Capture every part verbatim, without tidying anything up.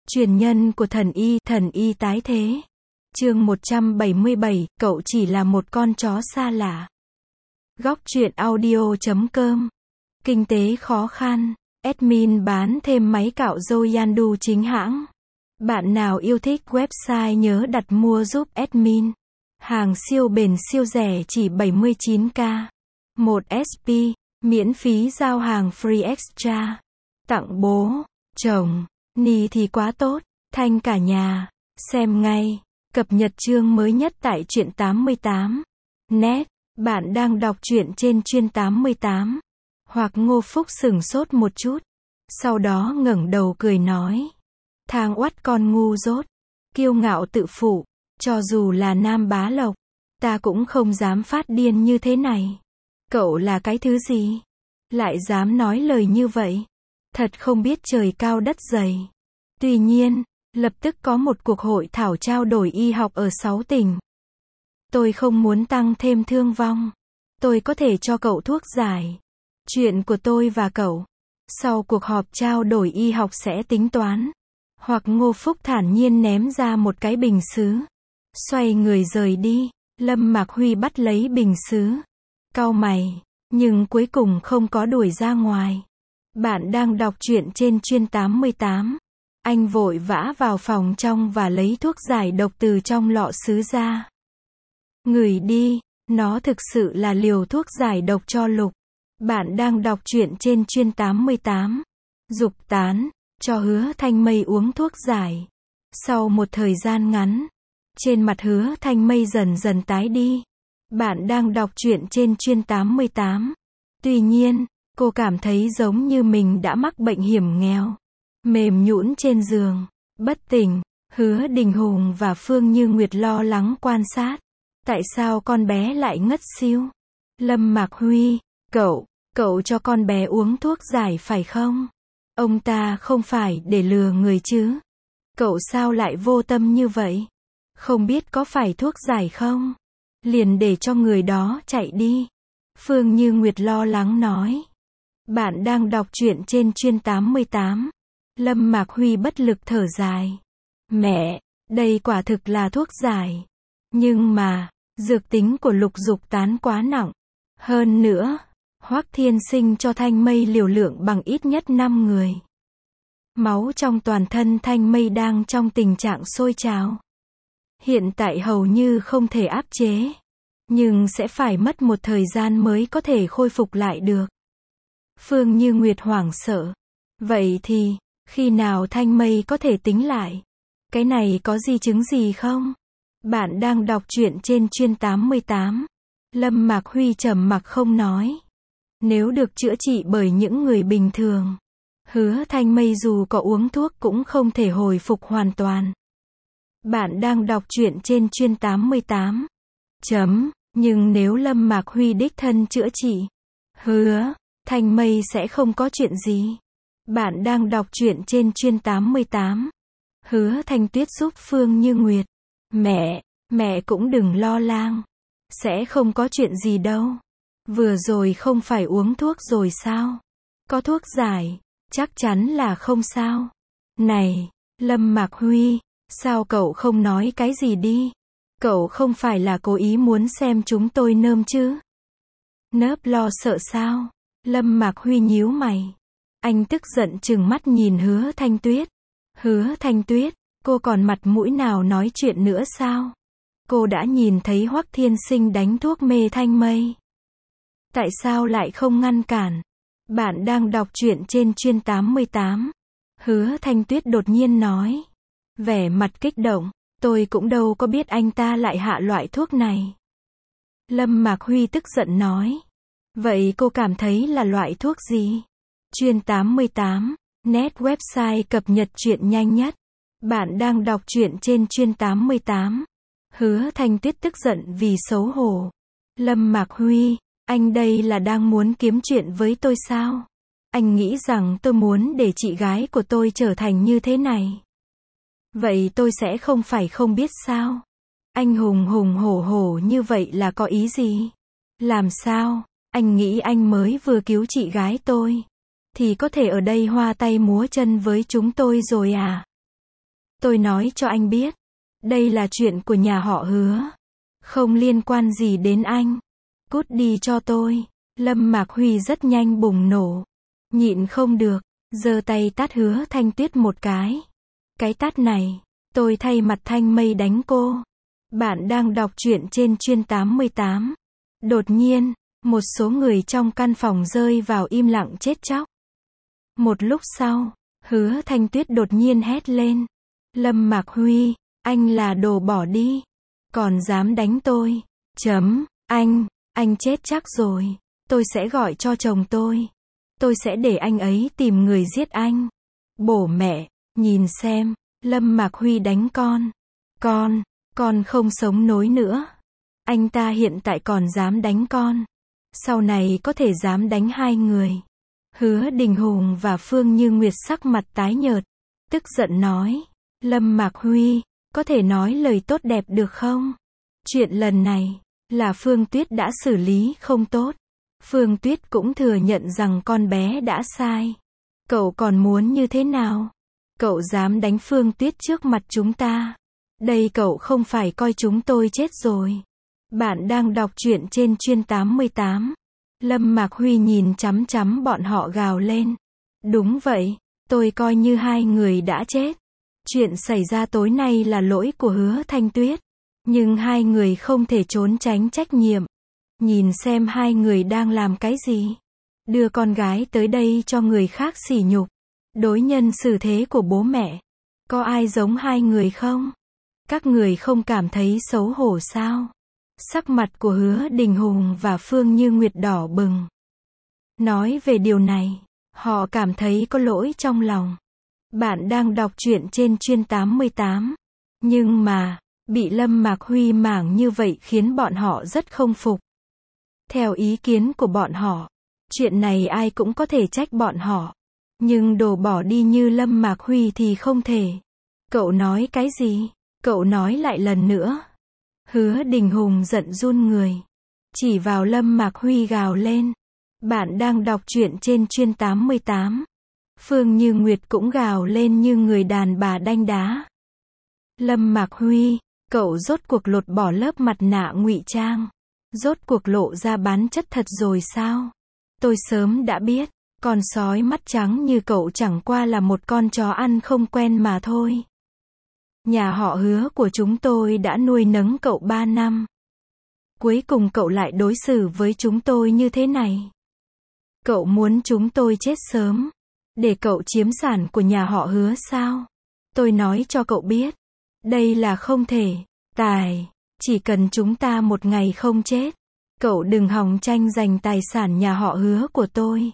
Truyền nhân của thần y, thần y tái thế. Chương một trăm bảy mươi bảy, cậu chỉ là một con chó xa lạ. Góc truyện audio chấm com. Kinh tế khó khăn. Admin bán thêm máy cạo râu Yandu chính hãng. Bạn nào yêu thích website nhớ đặt mua giúp admin. Hàng siêu bền siêu rẻ chỉ bảy mươi chín k. một ét pê, miễn phí giao hàng free extra. Tặng bố, chồng, ni thì quá tốt, thanh cả nhà. Xem ngay. Cập nhật chương mới nhất tại truyện tám mươi tám. Net. Bạn đang đọc truyện trên chuyên tám mươi tám. Hoặc Ngô Phúc sửng sốt một chút. Sau đó ngẩng đầu cười nói. Thang oắt con ngu dốt. Kiêu ngạo tự phụ. Cho dù là Nam Bá Lộc. Ta cũng không dám phát điên như thế này. Cậu là cái thứ gì? Lại dám nói lời như vậy? Thật không biết trời cao đất dày. Tuy nhiên, lập tức có một cuộc hội thảo trao đổi y học ở sáu tỉnh. Tôi không muốn tăng thêm thương vong. Tôi có thể cho cậu thuốc giải. Chuyện của tôi và cậu. Sau cuộc họp trao đổi y học sẽ tính toán. Hoặc Ngô Phúc thản nhiên ném ra một cái bình sứ. Xoay người rời đi. Lâm Mạc Huy bắt lấy bình sứ. Cau mày. Nhưng cuối cùng không có đuổi ra ngoài. Bạn đang đọc truyện trên chuyên tám mươi tám. Anh vội vã vào phòng trong và lấy thuốc giải độc từ trong lọ sứ ra. Ngửi đi, nó thực sự là liều thuốc giải độc cho Lục. Bạn đang đọc truyện trên chuyên tám mươi tám. Dục tán, cho Hứa Thanh Mây uống thuốc giải. Sau một thời gian ngắn, trên mặt Hứa Thanh Mây dần dần tái đi. Bạn đang đọc truyện trên chuyên tám mươi tám. Tuy nhiên, cô cảm thấy giống như mình đã mắc bệnh hiểm nghèo. Mềm nhũn trên giường, bất tỉnh. Hứa Đình Hùng và Phương Như Nguyệt lo lắng quan sát. Tại sao con bé lại ngất xỉu? Lâm Mạc Huy, cậu, cậu cho con bé uống thuốc giải phải không? Ông ta không phải để lừa người chứ? Cậu sao lại vô tâm như vậy? Không biết có phải thuốc giải không? Liền để cho người đó chạy đi. Phương Như Nguyệt lo lắng nói. Bạn đang đọc truyện trên chuyên tám mươi tám. Lâm Mạc Huy bất lực thở dài. Mẹ, đây quả thực là thuốc giải. Nhưng mà, dược tính của Lục Dục tán quá nặng. Hơn nữa, Hoắc Thiên Sinh cho Thanh Mây liều lượng bằng ít nhất năm người. Máu trong toàn thân Thanh Mây đang trong tình trạng sôi trào. Hiện tại hầu như không thể áp chế. Nhưng sẽ phải mất một thời gian mới có thể khôi phục lại được. Phương Như Nguyệt hoảng sợ. Vậy thì, khi nào Thanh Mây có thể tính lại? Cái này có di chứng gì không? Bạn đang đọc truyện trên chuyên tám mươi tám. Lâm Mạc Huy trầm mặc không nói. Nếu được chữa trị bởi những người bình thường, Hứa Thanh Mây dù có uống thuốc cũng không thể hồi phục hoàn toàn. Bạn đang đọc truyện trên chuyên tám mươi tám. Chấm, nhưng nếu Lâm Mạc Huy đích thân chữa trị, Hứa Thanh Mây sẽ không có chuyện gì. Bạn đang đọc truyện trên chuyên tám mươi tám. Hứa Thanh Tuyết giúp Phương Như Nguyệt. Mẹ, mẹ cũng đừng lo lắng. Sẽ không có chuyện gì đâu. Vừa rồi không phải uống thuốc rồi sao? Có thuốc giải, chắc chắn là không sao. Này, Lâm Mạc Huy, sao cậu không nói cái gì đi? Cậu không phải là cố ý muốn xem chúng tôi nơm chứ? Nớp lo sợ sao? Lâm Mạc Huy nhíu mày. Anh tức giận trừng mắt nhìn Hứa Thanh Tuyết. Hứa Thanh Tuyết, cô còn mặt mũi nào nói chuyện nữa sao? Cô đã nhìn thấy Hoắc Thiên Sinh đánh thuốc mê Thanh Mây. Tại sao lại không ngăn cản? Bạn đang đọc truyện trên chuyên tám mươi tám. Hứa Thanh Tuyết đột nhiên nói. Vẻ mặt kích động. Tôi cũng đâu có biết anh ta lại hạ loại thuốc này. Lâm Mạc Huy tức giận nói. Vậy cô cảm thấy là loại thuốc gì? Chuyên tám mươi tám, net website cập nhật truyện nhanh nhất. Bạn đang đọc truyện trên chuyên tám mươi tám. Hứa Thanh Tuyết tức giận vì xấu hổ. Lâm Mạc Huy, anh đây là đang muốn kiếm chuyện với tôi sao? Anh nghĩ rằng tôi muốn để chị gái của tôi trở thành như thế này. Vậy tôi sẽ không phải không biết sao? Anh hùng hùng hổ hổ như vậy là có ý gì? Làm sao? Anh nghĩ anh mới vừa cứu chị gái tôi thì có thể ở đây hoa tay múa chân với chúng tôi rồi à? Tôi nói cho anh biết. Đây là chuyện của nhà họ Hứa. Không liên quan gì đến anh. Cút đi cho tôi. Lâm Mạc Huy rất nhanh bùng nổ. Nhịn không được. Giơ tay tát Hứa Thanh Tuyết một cái. Cái tát này, tôi thay mặt Thanh Mây đánh cô. Bạn đang đọc truyện trên chuyên tám mươi tám. Đột nhiên, một số người trong căn phòng rơi vào im lặng chết chóc. Một lúc sau, Hứa Thanh Tuyết đột nhiên hét lên. Lâm Mạc Huy, anh là đồ bỏ đi. Còn dám đánh tôi. Chấm, anh, anh chết chắc rồi. Tôi sẽ gọi cho chồng tôi. Tôi sẽ để anh ấy tìm người giết anh. Bổ mẹ, nhìn xem, Lâm Mạc Huy đánh con. Con, con không sống nổi nữa. Anh ta hiện tại còn dám đánh con. Sau này có thể dám đánh hai người. Hứa Đình Hùng và Phương Như Nguyệt sắc mặt tái nhợt. Tức giận nói. Lâm Mạc Huy, có thể nói lời tốt đẹp được không? Chuyện lần này, là Phương Tuyết đã xử lý không tốt. Phương Tuyết cũng thừa nhận rằng con bé đã sai. Cậu còn muốn như thế nào? Cậu dám đánh Phương Tuyết trước mặt chúng ta. Đây cậu không phải coi chúng tôi chết rồi. Bạn đang đọc truyện trên chuyên tám mươi tám. Lâm Mạc Huy nhìn chằm chằm bọn họ gào lên. Đúng vậy, tôi coi như hai người đã chết. Chuyện xảy ra tối nay là lỗi của Hứa Thanh Tuyết. Nhưng hai người không thể trốn tránh trách nhiệm. Nhìn xem hai người đang làm cái gì. Đưa con gái tới đây cho người khác sỉ nhục. Đối nhân xử thế của bố mẹ. Có ai giống hai người không? Các người không cảm thấy xấu hổ sao? Sắc mặt của Hứa Đình Hùng và Phương Như Nguyệt đỏ bừng. Nói về điều này, họ cảm thấy có lỗi trong lòng. Bạn đang đọc truyện trên chuyên tám mươi tám. Nhưng mà, bị Lâm Mạc Huy mảng như vậy khiến bọn họ rất không phục. Theo ý kiến của bọn họ, chuyện này ai cũng có thể trách bọn họ. Nhưng đồ bỏ đi như Lâm Mạc Huy thì không thể. Cậu nói cái gì? Cậu nói lại lần nữa. Hứa Đình Hùng giận run người. Chỉ vào Lâm Mạc Huy gào lên. Bạn đang đọc truyện trên chuyên tám mươi tám. Phương Như Nguyệt cũng gào lên như người đàn bà đanh đá. Lâm Mạc Huy, cậu rốt cuộc lột bỏ lớp mặt nạ ngụy trang. Rốt cuộc lộ ra bản chất thật rồi sao? Tôi sớm đã biết, con sói mắt trắng như cậu chẳng qua là một con chó ăn không quen mà thôi. Nhà họ Hứa của chúng tôi đã nuôi nấng cậu ba năm. Cuối cùng cậu lại đối xử với chúng tôi như thế này. Cậu muốn chúng tôi chết sớm, để cậu chiếm sản của nhà họ Hứa sao? Tôi nói cho cậu biết, đây là không thể. Tài, chỉ cần chúng ta một ngày không chết, cậu đừng hòng tranh giành tài sản nhà họ Hứa của tôi.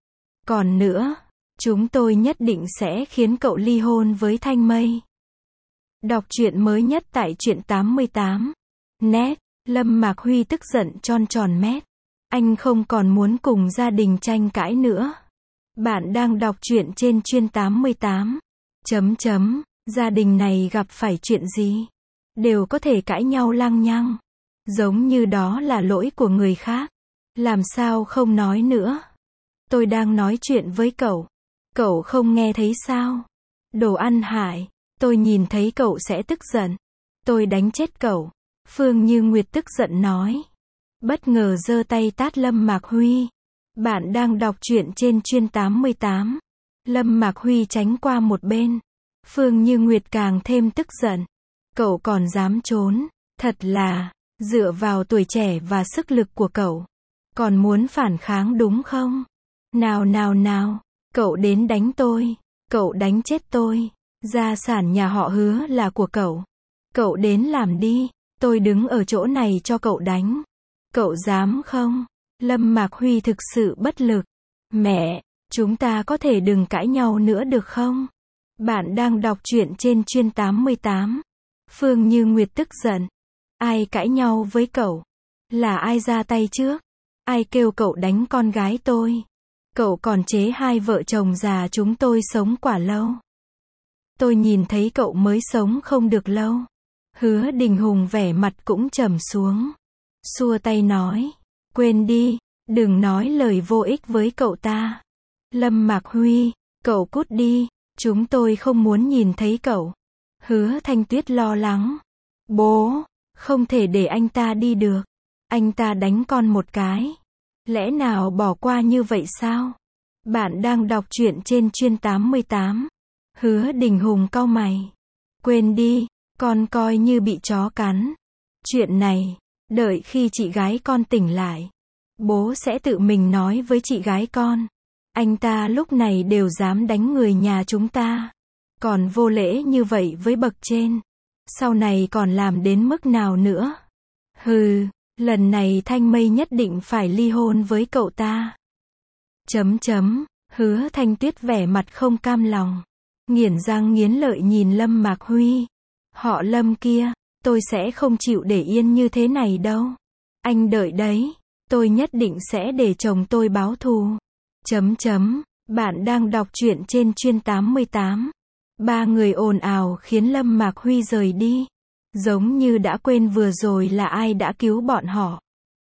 Còn nữa, chúng tôi nhất định sẽ khiến cậu ly hôn với Thanh Mây. Đọc truyện mới nhất tại truyện tám mươi tám. Net, Lâm Mạc Huy tức giận tròn tròn mét. Anh không còn muốn cùng gia đình tranh cãi nữa. Bạn đang đọc truyện trên chuyên tám mươi tám. Chấm chấm, gia đình này gặp phải chuyện gì? Đều có thể cãi nhau lăng nhăng. Giống như đó là lỗi của người khác. Làm sao không nói nữa? Tôi đang nói chuyện với cậu. Cậu không nghe thấy sao? Đồ ăn hại. Tôi nhìn thấy cậu sẽ tức giận. Tôi đánh chết cậu. Phương Như Nguyệt tức giận nói. Bất ngờ giơ tay tát Lâm Mạc Huy. Bạn đang đọc truyện trên chuyên tám mươi tám. Lâm Mạc Huy tránh qua một bên. Phương Như Nguyệt càng thêm tức giận. Cậu còn dám trốn. Thật là, dựa vào tuổi trẻ và sức lực của cậu. Còn muốn phản kháng đúng không? Nào nào nào, cậu đến đánh tôi. Cậu đánh chết tôi. Gia sản nhà họ Hứa là của cậu. Cậu đến làm đi. Tôi đứng ở chỗ này cho cậu đánh. Cậu dám không? Lâm Mạc Huy thực sự bất lực. Mẹ, chúng ta có thể đừng cãi nhau nữa được không? Bạn đang đọc truyện trên chuyên tám mươi tám. Phương Như Nguyệt tức giận. Ai cãi nhau với cậu? Là ai ra tay trước? Ai kêu cậu đánh con gái tôi? Cậu còn chế hai vợ chồng già chúng tôi sống quả lâu. Tôi nhìn thấy cậu mới sống không được lâu. Hứa Đình Hùng vẻ mặt cũng trầm xuống. Xua tay nói. Quên đi, đừng nói lời vô ích với cậu ta. Lâm Mạc Huy, cậu cút đi, chúng tôi không muốn nhìn thấy cậu. Hứa Thanh Tuyết lo lắng. Bố, không thể để anh ta đi được. Anh ta đánh con một cái. Lẽ nào bỏ qua như vậy sao? Bạn đang đọc truyện trên Chuyên tám mươi tám. Hứa Đình Hùng cau mày. Quên đi, con coi như bị chó cắn. Chuyện này, đợi khi chị gái con tỉnh lại, bố sẽ tự mình nói với chị gái con. Anh ta lúc này đều dám đánh người nhà chúng ta. Còn vô lễ như vậy với bậc trên. Sau này còn làm đến mức nào nữa? Hừ, lần này Thanh Mây nhất định phải ly hôn với cậu ta. Chấm chấm, Hứa Thanh Tuyết vẻ mặt không cam lòng. Nghiến răng nghiến lợi nhìn Lâm Mạc Huy. Họ Lâm kia, tôi sẽ không chịu để yên như thế này đâu. Anh đợi đấy, tôi nhất định sẽ để chồng tôi báo thù. Chấm chấm, bạn đang đọc truyện trên Chuyên tám mươi tám. Ba người ồn ào khiến Lâm Mạc Huy rời đi. Giống như đã quên vừa rồi là ai đã cứu bọn họ.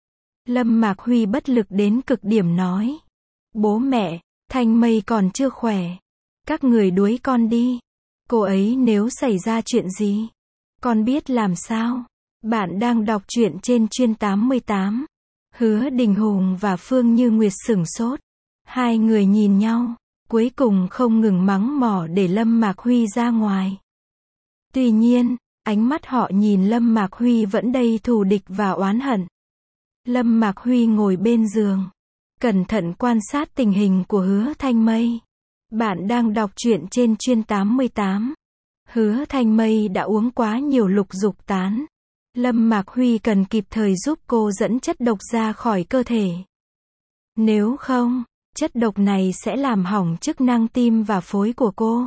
Lâm Mạc Huy bất lực đến cực điểm nói. Bố mẹ, Thanh Mây còn chưa khỏe. Các người đuối con đi. Cô ấy nếu xảy ra chuyện gì, con biết làm sao? Bạn đang đọc truyện trên Chuyên tám mươi tám. Hứa Đình Hùng và Phương Như Nguyệt sửng sốt. Hai người nhìn nhau, cuối cùng không ngừng mắng mỏ để Lâm Mạc Huy ra ngoài. Tuy nhiên, ánh mắt họ nhìn Lâm Mạc Huy vẫn đầy thù địch và oán hận. Lâm Mạc Huy ngồi bên giường, cẩn thận quan sát tình hình của Hứa Thanh Mây. Bạn đang đọc truyện trên Chuyên tám mươi tám. Hứa Thanh Mây đã uống quá nhiều lục dục tán. Lâm Mạc Huy cần kịp thời giúp cô dẫn chất độc ra khỏi cơ thể. Nếu không, chất độc này sẽ làm hỏng chức năng tim và phổi của cô.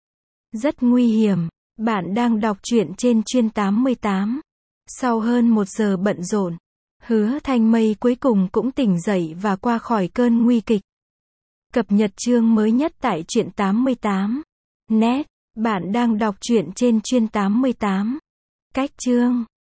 Rất nguy hiểm. Bạn đang đọc truyện trên Chuyên tám mươi tám. Sau hơn một giờ bận rộn, Hứa Thanh Mây cuối cùng cũng tỉnh dậy và qua khỏi cơn nguy kịch. Cập nhật chương mới nhất tại Truyện tám mươi tám net. Bạn đang đọc truyện trên Chuyên tám mươi tám. Cách chương